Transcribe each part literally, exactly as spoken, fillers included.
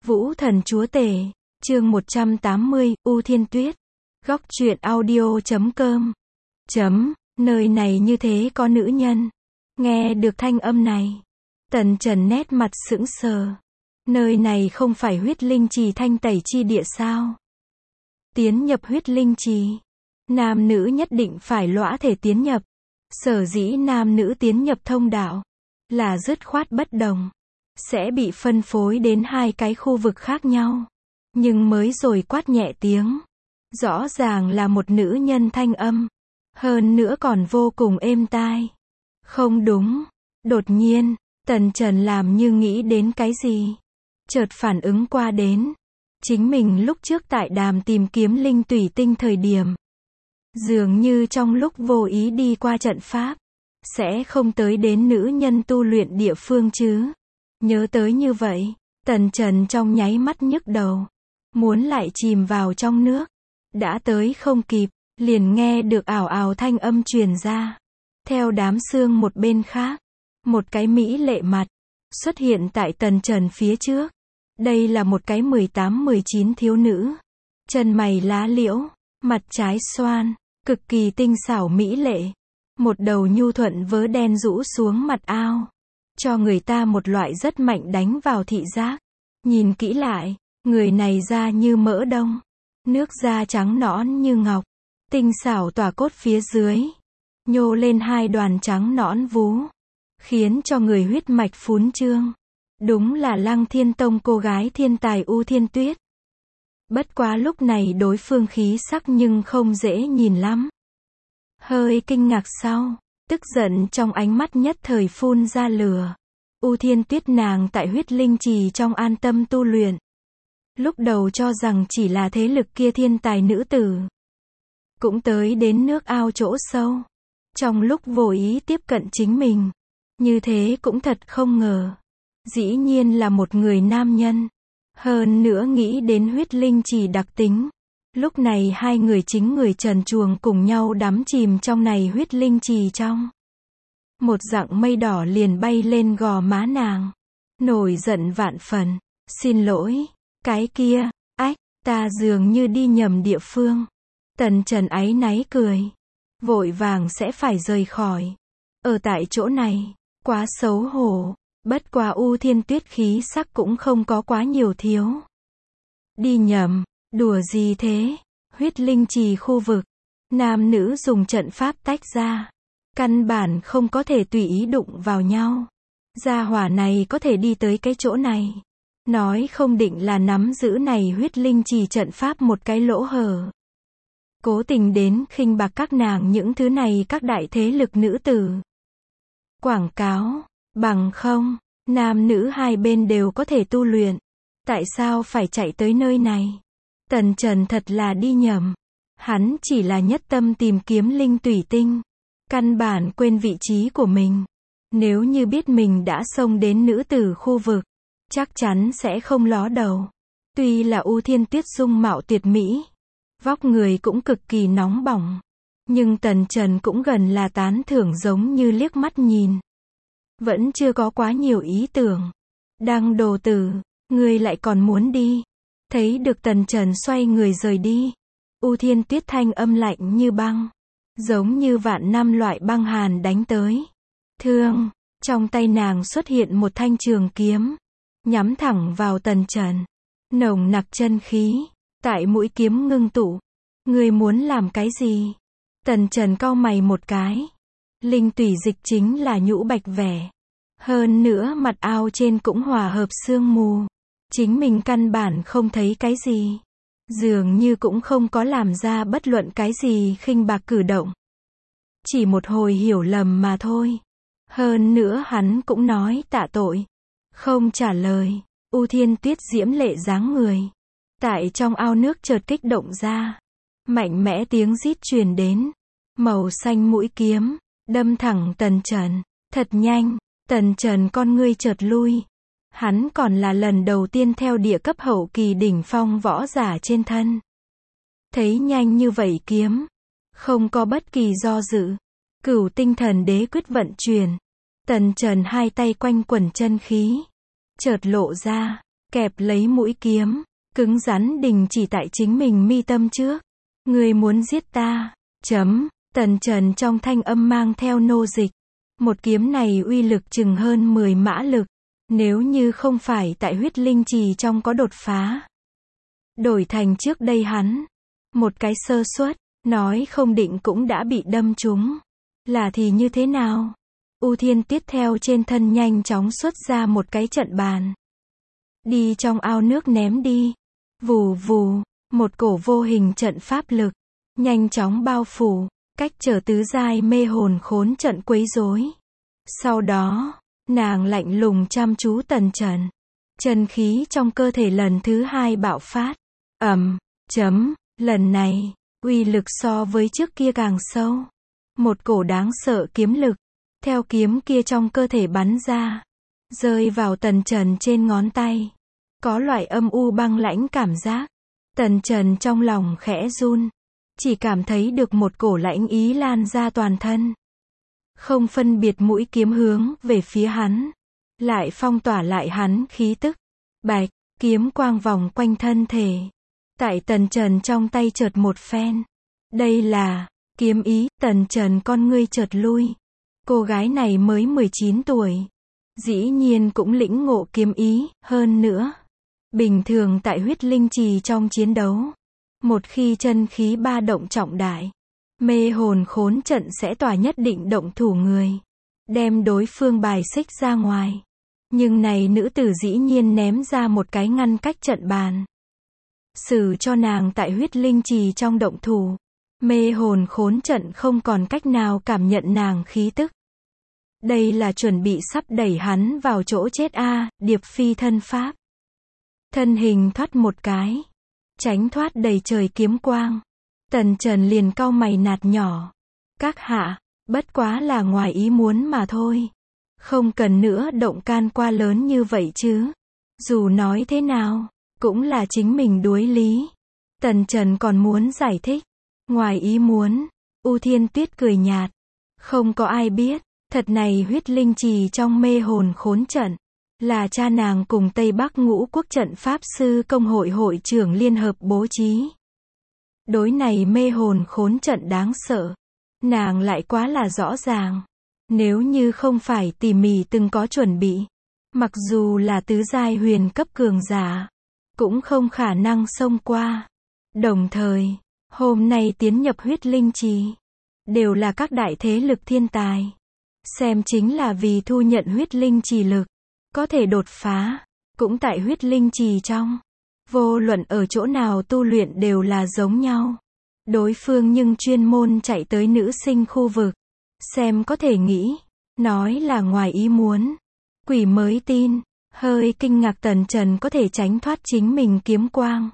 Vũ Thần Chúa Tể, chương một trăm tám mươi, U Thiên Tuyết. Góc truyện audio chấm com. Chấm, nơi này như thế có nữ nhân. Nghe được thanh âm này, Tần Trần nét mặt sững sờ. Nơi này không phải huyết linh trì thanh tẩy chi địa sao? Tiến nhập huyết linh trì, nam nữ nhất định phải lõa thể tiến nhập. Sở dĩ nam nữ tiến nhập thông đạo là dứt khoát bất đồng, sẽ bị phân phối đến hai cái khu vực khác nhau. Nhưng mới rồi quát nhẹ tiếng, rõ ràng là một nữ nhân thanh âm, hơn nữa còn vô cùng êm tai. Không đúng, đột nhiên, Tần Trần làm như nghĩ đến cái gì, chợt phản ứng qua đến, chính mình lúc trước tại đàm tìm kiếm linh tủy tinh thời điểm, dường như trong lúc vô ý đi qua trận pháp, sẽ không tới đến nữ nhân tu luyện địa phương chứ. Nhớ tới như vậy, Tần Trần trong nháy mắt nhức đầu, muốn lại chìm vào trong nước. Đã tới không kịp, liền nghe được ảo ảo thanh âm truyền ra. Theo đám sương một bên khác, một cái mỹ lệ mặt xuất hiện tại Tần Trần phía trước. Đây là một cái mười tám mười chín thiếu nữ, chân mày lá liễu, mặt trái xoan, cực kỳ tinh xảo mỹ lệ. Một đầu nhu thuận vớ đen rũ xuống mặt ao, cho người ta một loại rất mạnh đánh vào thị giác. Nhìn kỹ lại, người này da như mỡ đông, nước da trắng nõn như ngọc, tinh xảo tỏa cốt phía dưới, nhô lên hai đoàn trắng nõn vú, khiến cho người huyết mạch phún trương. Đúng là Lăng Thiên Tông cô gái thiên tài U Thiên Tuyết. Bất quá lúc này đối phương khí sắc nhưng không dễ nhìn lắm. Hơi kinh ngạc sau, tức giận trong ánh mắt nhất thời phun ra lửa. U Thiên Tuyết nàng tại huyết linh trì trong an tâm tu luyện. Lúc đầu cho rằng chỉ là thế lực kia thiên tài nữ tử, cũng tới đến nước ao chỗ sâu. Trong lúc vô ý tiếp cận chính mình, như thế cũng thật không ngờ. Dĩ nhiên là một người nam nhân. Hơn nữa nghĩ đến huyết linh trì đặc tính. Lúc này hai người chính người trần truồng cùng nhau đắm chìm trong này huyết linh trì trong. Một dặng mây đỏ liền bay lên gò má nàng. Nổi giận vạn phần. Xin lỗi, cái kia, ách, ta dường như đi nhầm địa phương. Tần Trần áy náy cười. Vội vàng sẽ phải rời khỏi. Ở tại chỗ này, quá xấu hổ. Bất quá U Thiên Tuyết khí sắc cũng không có quá nhiều thiếu. Đi nhầm, đùa gì thế? Huyết linh trì khu vực, nam nữ dùng trận pháp tách ra, căn bản không có thể tùy ý đụng vào nhau. Gia hỏa này có thể đi tới cái chỗ này, nói không định là nắm giữ này huyết linh trì trận pháp một cái lỗ hở. Cố tình đến khinh bạc các nàng những thứ này các đại thế lực nữ tử. Quảng cáo, bằng không, nam nữ hai bên đều có thể tu luyện. Tại sao phải chạy tới nơi này? Tần Trần thật là đi nhầm. Hắn chỉ là nhất tâm tìm kiếm linh tủy tinh, căn bản quên vị trí của mình. Nếu như biết mình đã xông đến nữ tử khu vực, chắc chắn sẽ không ló đầu. Tuy là U Thiên Tuyết dung mạo tuyệt mỹ, vóc người cũng cực kỳ nóng bỏng, nhưng Tần Trần cũng gần là tán thưởng giống như liếc mắt nhìn. Vẫn chưa có quá nhiều ý tưởng. Đăng đồ tử, ngươi lại còn muốn đi? Thấy được Tần Trần xoay người rời đi, U Thiên Tuyết thanh âm lạnh như băng, giống như vạn năm loại băng hàn đánh tới. Thương, trong tay nàng xuất hiện một thanh trường kiếm, nhắm thẳng vào Tần Trần. Nồng nặc chân khí, tại mũi kiếm ngưng tụ. Ngươi muốn làm cái gì? Tần Trần cau mày một cái. Linh tủy dịch chính là nhũ bạch vẻ. Hơn nữa mặt ao trên cũng hòa hợp sương mù. Chính mình căn bản không thấy cái gì. Dường như cũng không có làm ra bất luận cái gì khinh bạc cử động. Chỉ một hồi hiểu lầm mà thôi. Hơn nữa hắn cũng nói tạ tội. Không trả lời. U Thiên Tuyết diễm lệ dáng người. Tại trong ao nước chợt kích động ra. Mạnh mẽ tiếng rít truyền đến. Màu xanh mũi kiếm, đâm thẳng Tần Trần. Thật nhanh, Tần Trần con ngươi chợt lui. Hắn còn là lần đầu tiên theo địa cấp hậu kỳ đỉnh phong võ giả trên thân. Thấy nhanh như vậy kiếm, không có bất kỳ do dự. Cửu tinh thần đế quyết vận chuyển. Tần Trần hai tay quanh quẩn chân khí, chợt lộ ra, kẹp lấy mũi kiếm, cứng rắn đình chỉ tại chính mình mi tâm trước. Ngươi muốn giết ta, chấm, Tần Trần trong thanh âm mang theo nô dịch. Một kiếm này uy lực chừng hơn mười mã lực, nếu như không phải tại huyết linh trì trong có đột phá. Đổi thành trước đây hắn, một cái sơ suất, nói không định cũng đã bị đâm trúng. Là thì như thế nào? U Thiên Tuyết theo trên thân nhanh chóng xuất ra một cái trận bàn. Đi trong ao nước ném đi. Vù vù, một cổ vô hình trận pháp lực, nhanh chóng bao phủ, cách trở tứ giai mê hồn khốn trận quấy rối. Sau đó, nàng lạnh lùng chăm chú Tần Trần. Chân khí trong cơ thể lần thứ hai bạo phát. Ầm, chấm, lần này, uy lực so với trước kia càng sâu. Một cổ đáng sợ kiếm lực, theo kiếm kia trong cơ thể bắn ra, rơi vào Tần Trần trên ngón tay. Có loại âm u băng lãnh cảm giác. Tần Trần trong lòng khẽ run, chỉ cảm thấy được một cổ lãnh ý lan ra toàn thân. Không phân biệt mũi kiếm hướng về phía hắn, lại phong tỏa lại hắn khí tức. Bạch, kiếm quang vòng quanh thân thể. Tại Tần Trần trong tay chợt một phen. Đây là kiếm ý. Tần Trần con ngươi chợt lui. Cô gái này mới mười chín tuổi, dĩ nhiên cũng lĩnh ngộ kiếm ý. Hơn nữa, bình thường tại huyết linh trì trong chiến đấu, một khi chân khí ba động trọng đại, mê hồn khốn trận sẽ tỏa nhất định động thủ người, đem đối phương bài xích ra ngoài. Nhưng này nữ tử dĩ nhiên ném ra một cái ngăn cách trận bàn, xử cho nàng tại huyết linh trì trong động thủ. Mê hồn khốn trận không còn cách nào cảm nhận nàng khí tức. Đây là chuẩn bị sắp đẩy hắn vào chỗ chết a. À, điệp phi thân pháp. Thân hình thoát một cái, tránh thoát đầy trời kiếm quang. Tần Trần liền cau mày nạt nhỏ. Các hạ, bất quá là ngoài ý muốn mà thôi. Không cần nữa động can qua lớn như vậy chứ. Dù nói thế nào, cũng là chính mình đuối lý. Tần Trần còn muốn giải thích. Ngoài ý muốn, U Thiên Tuyết cười nhạt. Không có ai biết, thật này huyết linh trì trong mê hồn khốn trận, là cha nàng cùng Tây Bắc Ngũ Quốc trận pháp sư công hội hội trưởng liên hợp bố trí. Đối này mê hồn khốn trận đáng sợ, nàng lại quá là rõ ràng. Nếu như không phải tỉ mỉ từng có chuẩn bị, mặc dù là tứ giai huyền cấp cường giả, cũng không khả năng xông qua. Đồng thời, hôm nay tiến nhập huyết linh trì, đều là các đại thế lực thiên tài. Xem chính là vì thu nhận huyết linh trì lực, có thể đột phá, cũng tại huyết linh trì trong. Vô luận ở chỗ nào tu luyện đều là giống nhau. Đối phương nhưng chuyên môn chạy tới nữ sinh khu vực. Xem có thể nghĩ, nói là ngoài ý muốn. Quỷ mới tin, hơi kinh ngạc Tần Trần có thể tránh thoát chính mình kiếm quang.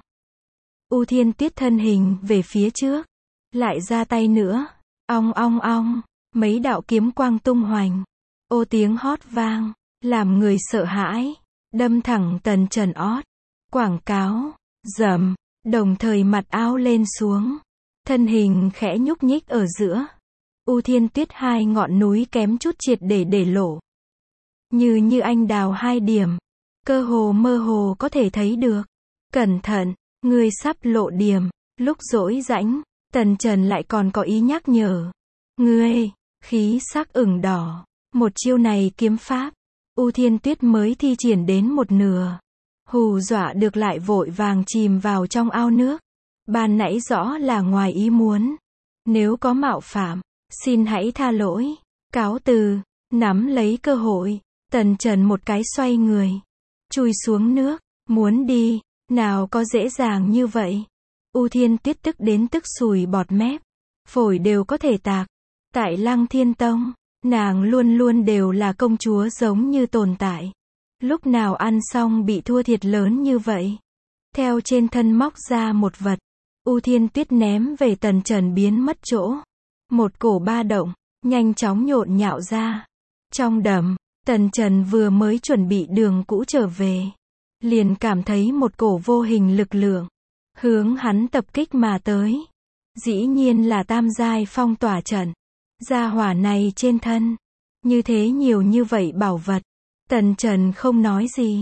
U Thiên Tuyết thân hình về phía trước, lại ra tay nữa. Ong ong ong, mấy đạo kiếm quang tung hoành. Ô tiếng hót vang, làm người sợ hãi, đâm thẳng Tần Trần ót. Quảng cáo, rầm, đồng thời mặt áo lên xuống. Thân hình khẽ nhúc nhích ở giữa. U Thiên Tuyết hai ngọn núi kém chút triệt để để lộ. Như như anh đào hai điểm. Cơ hồ mơ hồ có thể thấy được. Cẩn thận, ngươi sắp lộ điểm. Lúc dỗi rãnh, Tần Trần lại còn có ý nhắc nhở. Ngươi, khí sắc ửng đỏ. Một chiêu này kiếm pháp, U Thiên Tuyết mới thi triển đến một nửa. Hù dọa được lại vội vàng chìm vào trong ao nước. Ban nãy rõ là ngoài ý muốn. Nếu có mạo phạm, xin hãy tha lỗi. Cáo từ, nắm lấy cơ hội. Tần Trần một cái xoay người, chui xuống nước, muốn đi, nào có dễ dàng như vậy. U Thiên Tuyết tức đến tức sùi bọt mép, phổi đều có thể tạc. Tại Lăng Thiên Tông, nàng luôn luôn đều là công chúa giống như tồn tại. Lúc nào ăn xong bị thua thiệt lớn như vậy. Theo trên thân móc ra một vật, U Thiên Tuyết ném về Tần Trần biến mất chỗ. Một cổ ba động, nhanh chóng nhộn nhạo ra. Trong đầm, Tần Trần vừa mới chuẩn bị đường cũ trở về, liền cảm thấy một cổ vô hình lực lượng hướng hắn tập kích mà tới. Dĩ nhiên là tam giai phong tỏa trận. Gia hỏa này trên thân, như thế nhiều như vậy bảo vật. Tần Trần không nói gì,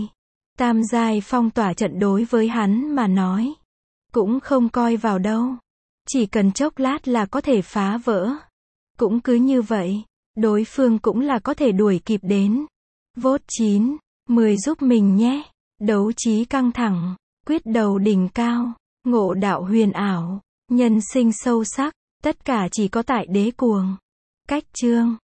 Tam giai phong tỏa trận đối với hắn mà nói, cũng không coi vào đâu. Chỉ cần chốc lát là có thể phá vỡ. Cũng cứ như vậy, đối phương cũng là có thể đuổi kịp đến. Vote chín, mười giúp mình nhé. Đấu trí căng thẳng, quyết đầu đỉnh cao, ngộ đạo huyền ảo, nhân sinh sâu sắc, tất cả chỉ có tại đế cuồng. Cách chương